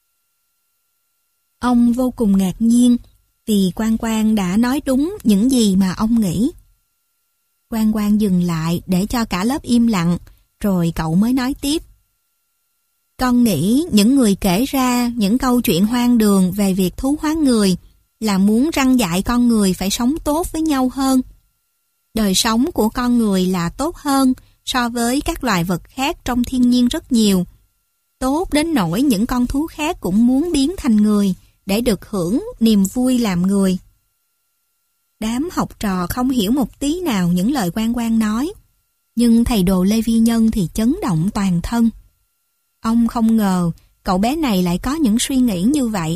Ông vô cùng ngạc nhiên vì Quang Quang đã nói đúng những gì mà ông nghĩ. Quang Quang dừng lại để cho cả lớp im lặng, rồi cậu mới nói tiếp. Con nghĩ những người kể ra những câu chuyện hoang đường về việc thú hóa người là muốn răn dạy con người phải sống tốt với nhau hơn. Đời sống của con người là tốt hơn so với các loài vật khác trong thiên nhiên rất nhiều. Tốt đến nỗi những con thú khác cũng muốn biến thành người để được hưởng niềm vui làm người. Đám học trò không hiểu một tí nào những lời Quang Quang nói, nhưng thầy Đồ Lê Vi Nhân thì chấn động toàn thân. Ông không ngờ cậu bé này lại có những suy nghĩ như vậy.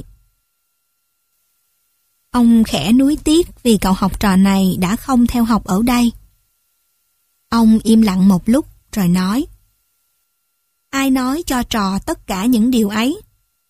Ông khẽ nuối tiếc vì cậu học trò này đã không theo học ở đây. Ông im lặng một lúc rồi nói, ai nói cho trò tất cả những điều ấy?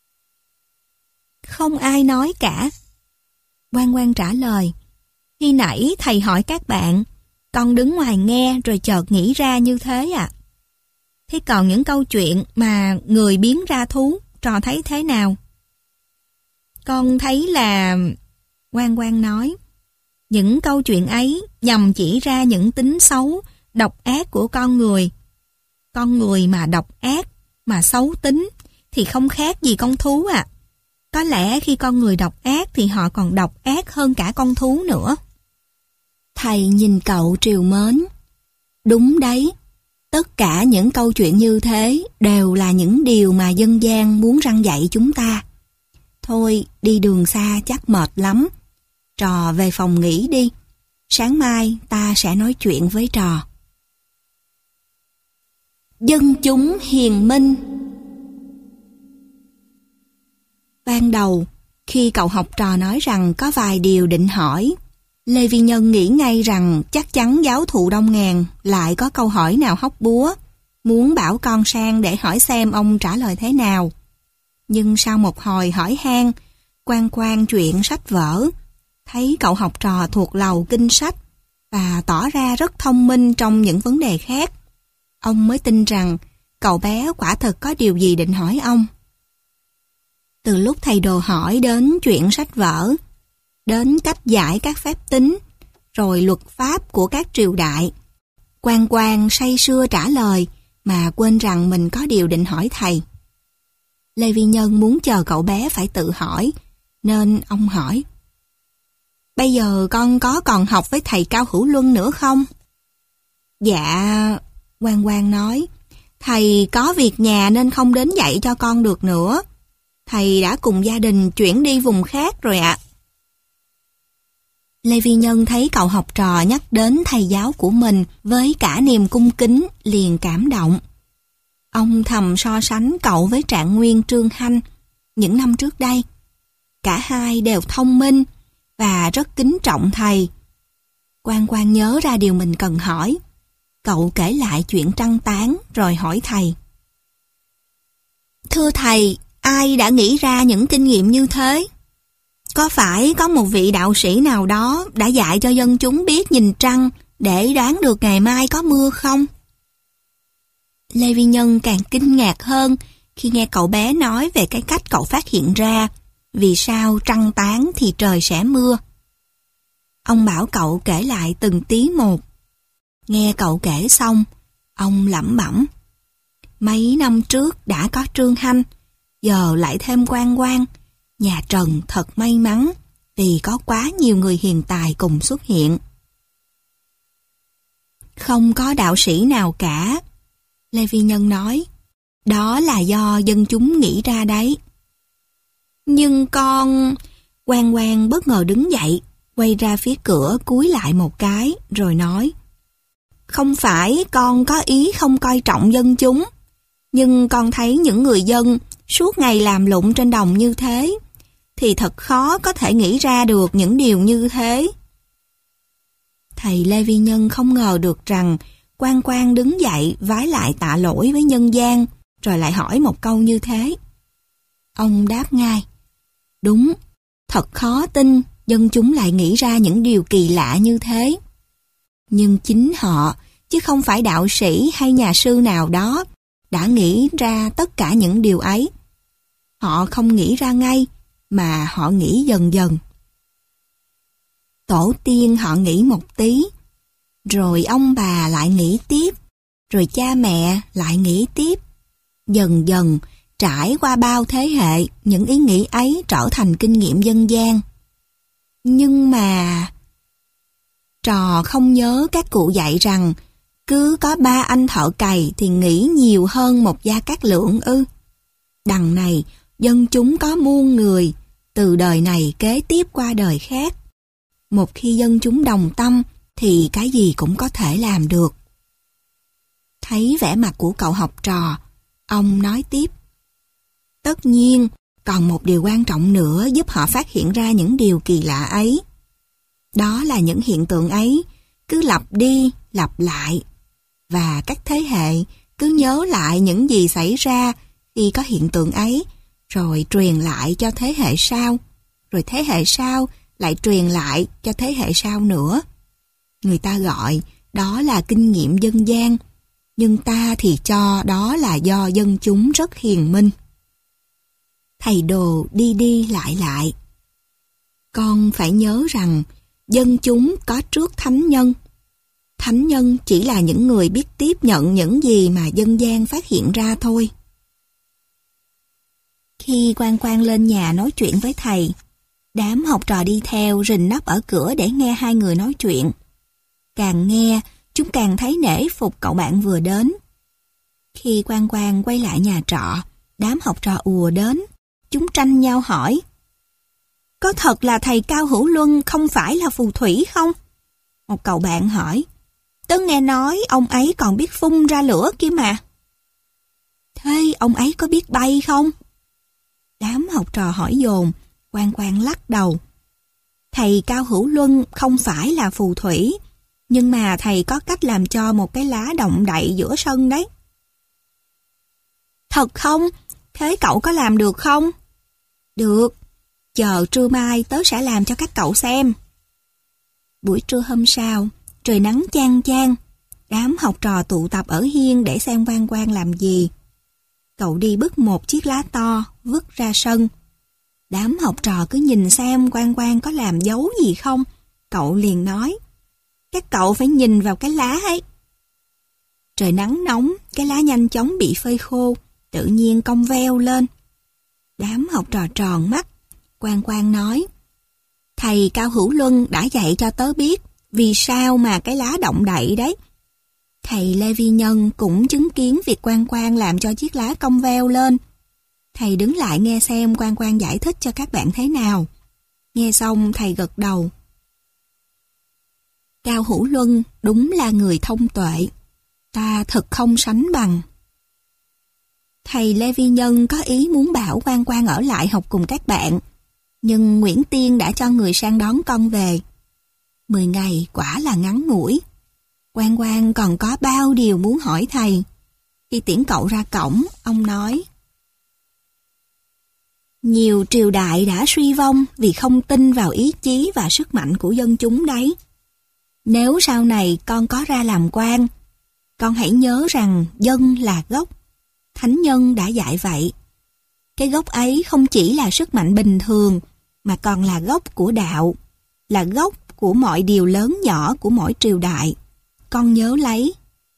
Không ai nói cả. Quang Quang trả lời, khi nãy thầy hỏi các bạn, con đứng ngoài nghe rồi chợt nghĩ ra như thế ạ. À? Thế còn những câu chuyện mà người biến ra thú, trò thấy thế nào? Con thấy là... Quang Quang nói, những câu chuyện ấy nhằm chỉ ra những tính xấu, độc ác của con người. Con người mà độc ác, mà xấu tính, thì không khác gì con thú ạ. À. Có lẽ khi con người độc ác thì họ còn độc ác hơn cả con thú nữa. Thầy nhìn cậu trìu mến. Đúng đấy, tất cả những câu chuyện như thế đều là những điều mà dân gian muốn răn dạy chúng ta. Thôi, đi đường xa chắc mệt lắm. Trò về phòng nghỉ đi. Sáng mai ta sẽ nói chuyện với trò. Dân chúng hiền minh. Ban đầu, khi cậu học trò nói rằng có vài điều định hỏi, Lê Vi Nhân nghĩ ngay rằng chắc chắn giáo thụ Đông Ngàn lại có câu hỏi nào hóc búa, muốn bảo con sang để hỏi xem ông trả lời thế nào. Nhưng sau một hồi hỏi han, Quang Quang chuyện sách vở, thấy cậu học trò thuộc lầu kinh sách và tỏ ra rất thông minh trong những vấn đề khác, ông mới tin rằng cậu bé quả thật có điều gì định hỏi ông. Từ lúc thầy Đồ hỏi đến chuyện sách vở, đến cách giải các phép tính, rồi luật pháp của các triều đại, Quang Quang say sưa trả lời mà quên rằng mình có điều định hỏi thầy. Lê Vi Nhân muốn chờ cậu bé phải tự hỏi, nên ông hỏi, bây giờ con có còn học với thầy Cao Hữu Luân nữa không? Dạ, Quang Quang nói, thầy có việc nhà nên không đến dạy cho con được nữa. Thầy đã cùng gia đình chuyển đi vùng khác rồi ạ. Lê Vi Nhân thấy cậu học trò nhắc đến thầy giáo của mình với cả niềm cung kính, liền cảm động. Ông thầm so sánh cậu với Trạng Nguyên Trương Hanh những năm trước đây. Cả hai đều thông minh và rất kính trọng thầy. Quan Quan nhớ ra điều mình cần hỏi. Cậu kể lại chuyện trăng tán rồi hỏi thầy. Thưa thầy, ai đã nghĩ ra những kinh nghiệm như thế? Có phải có một vị đạo sĩ nào đó đã dạy cho dân chúng biết nhìn trăng để đoán được ngày mai có mưa không? Lê Vi Nhân càng kinh ngạc hơn khi nghe cậu bé nói về cái cách cậu phát hiện ra vì sao trăng tán thì trời sẽ mưa. Ông bảo cậu kể lại từng tí một. Nghe cậu kể xong, ông lẩm bẩm. Mấy năm trước đã có Trương Hanh, giờ lại thêm Quan Quan. Nhà Trần thật may mắn vì có quá nhiều người hiền tài cùng xuất hiện. Không có đạo sĩ nào cả, Lê Vi Nhân nói. Đó là do dân chúng nghĩ ra đấy. Nhưng con... Quan Quan bất ngờ đứng dậy, quay ra phía cửa cúi lại một cái, rồi nói. Không phải con có ý không coi trọng dân chúng, nhưng con thấy những người dân suốt ngày làm lụng trên đồng như thế, thì thật khó có thể nghĩ ra được những điều như thế. Thầy Lê Vi Nhân không ngờ được rằng Quan Quan đứng dậy vái lại tạ lỗi với nhân gian, rồi lại hỏi một câu như thế. Ông đáp ngay. Đúng, thật khó tin dân chúng lại nghĩ ra những điều kỳ lạ như thế. Nhưng chính họ, chứ không phải đạo sĩ hay nhà sư nào đó, đã nghĩ ra tất cả những điều ấy. Họ không nghĩ ra ngay, mà họ nghĩ dần dần. Tổ tiên họ nghĩ một tí, rồi ông bà lại nghĩ tiếp, rồi cha mẹ lại nghĩ tiếp. Dần dần, trải qua bao thế hệ, những ý nghĩ ấy trở thành kinh nghiệm dân gian. Nhưng mà... Trò không nhớ các cụ dạy rằng cứ có ba anh thợ cày thì nghĩ nhiều hơn một Gia Cát Lượng ư. Đằng này, dân chúng có muôn người, từ đời này kế tiếp qua đời khác. Một khi dân chúng đồng tâm thì cái gì cũng có thể làm được. Thấy vẻ mặt của cậu học trò, ông nói tiếp. Tất nhiên, còn một điều quan trọng nữa giúp họ phát hiện ra những điều kỳ lạ ấy. Đó là những hiện tượng ấy cứ lặp đi, lặp lại. Và các thế hệ cứ nhớ lại những gì xảy ra khi có hiện tượng ấy, rồi truyền lại cho thế hệ sau, rồi thế hệ sau lại truyền lại cho thế hệ sau nữa. Người ta gọi đó là kinh nghiệm dân gian, nhưng ta thì cho đó là do dân chúng rất hiền minh. Thầy Đồ đi đi lại lại. Con phải nhớ rằng dân chúng có trước thánh nhân. Thánh nhân chỉ là những người biết tiếp nhận những gì mà dân gian phát hiện ra thôi. Khi Quan Quan lên nhà nói chuyện với thầy, đám học trò đi theo rình nấp ở cửa để nghe hai người nói chuyện. Càng nghe, chúng càng thấy nể phục cậu bạn vừa đến. Khi Quan Quan quay lại nhà trọ, đám học trò ùa đến. Chúng tranh nhau hỏi. Có thật là thầy Cao Hữu Luân không phải là phù thủy không? Một cậu bạn hỏi. Tớ nghe nói ông ấy còn biết phun ra lửa kia mà. Thế ông ấy có biết bay không? Đám học trò hỏi dồn. Quan Quan lắc đầu. Thầy Cao Hữu Luân không phải là phù thủy, nhưng mà thầy có cách làm cho một cái lá động đậy giữa sân đấy. Thật không? Thế cậu có làm được không? Được. Chờ trưa mai tớ sẽ làm cho các cậu xem. Buổi trưa hôm sau, trời nắng chang chang. Đám học trò tụ tập ở hiên để xem Quan Quan làm gì. Cậu đi bứt một chiếc lá to, vứt ra sân. Đám học trò cứ nhìn xem Quan Quan có làm dấu gì không. Cậu liền nói. Các cậu phải nhìn vào cái lá ấy. Trời nắng nóng, cái lá nhanh chóng bị phơi khô, tự nhiên cong veo lên. Đám học trò tròn mắt. Quan Quan nói. Thầy Cao Hữu Luân đã dạy cho tớ biết vì sao mà cái lá động đậy đấy. Thầy Lê Vi Nhân cũng chứng kiến việc quan quan làm cho chiếc lá cong veo lên. Thầy đứng lại nghe xem quan quan giải thích cho các bạn thế nào. Nghe xong thầy gật đầu. Cao Hữu Luân đúng là người thông tuệ. Ta thật không sánh bằng. Thầy Lê Vi Nhân có ý muốn bảo quan quan ở lại học cùng các bạn, nhưng Nguyễn Tiên đã cho người sang đón con về. Mười ngày quả là ngắn ngủi. Quan quan còn có bao điều muốn hỏi thầy. Khi tiễn cậu ra cổng, ông nói: nhiều triều đại đã suy vong vì không tin vào ý chí và sức mạnh của dân chúng đấy. Nếu sau này con có ra làm quan, con hãy nhớ rằng dân là gốc. Thánh nhân đã dạy vậy. Cái gốc ấy không chỉ là sức mạnh bình thường, mà còn là gốc của đạo, là gốc của mọi điều lớn nhỏ của mỗi triều đại. Con nhớ lấy.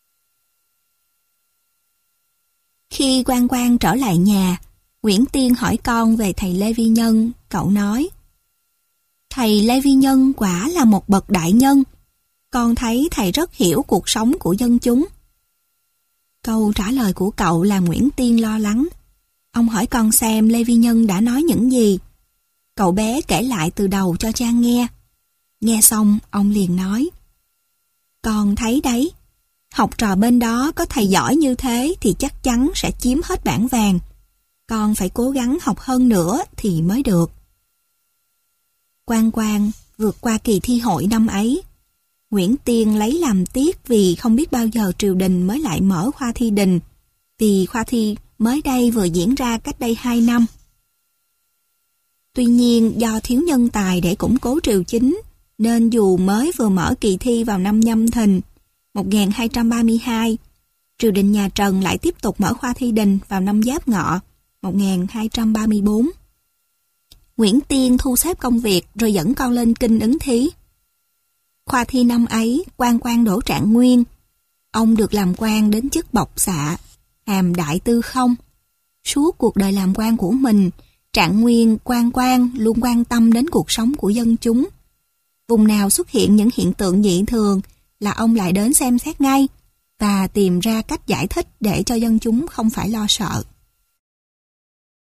Khi quan quan trở lại nhà, Nguyễn Tiên hỏi con về thầy Lê Vi Nhân. Cậu nói: thầy Lê Vi Nhân quả là một bậc đại nhân. Con thấy thầy rất hiểu cuộc sống của dân chúng. Câu trả lời của cậu làm Nguyễn Tiên lo lắng. Ông hỏi con xem Lê Vi Nhân đã nói những gì. Cậu bé kể lại từ đầu cho cha nghe. Nghe xong, ông liền nói: con thấy đấy, học trò bên đó có thầy giỏi như thế thì chắc chắn sẽ chiếm hết bảng vàng. Con phải cố gắng học hơn nữa thì mới được. Quan quan vượt qua kỳ thi hội năm ấy. Nguyễn Tiên lấy làm tiếc vì không biết bao giờ triều đình mới lại mở khoa thi đình, vì khoa thi mới đây vừa diễn ra cách đây hai năm. Tuy nhiên do thiếu nhân tài để củng cố triều chính, nên dù mới vừa mở kỳ thi vào năm Nhâm Thìn một nghìn hai trăm ba mươi hai, triều đình nhà Trần lại tiếp tục mở khoa thi đình vào năm Giáp Ngọ một nghìn hai trăm ba mươi bốn. Nguyễn Tiên thu xếp công việc rồi dẫn con lên kinh ứng thí. Khoa thi năm ấy, quan quan đỗ Trạng Nguyên. Ông được làm quan đến chức bộc xạ, hàm đại tư không. Suốt cuộc đời làm quan của mình, Trạng Nguyên quan quan luôn quan tâm đến cuộc sống của dân chúng. Vùng nào xuất hiện những hiện tượng dị thường là ông lại đến xem xét ngay và tìm ra cách giải thích để cho dân chúng không phải lo sợ.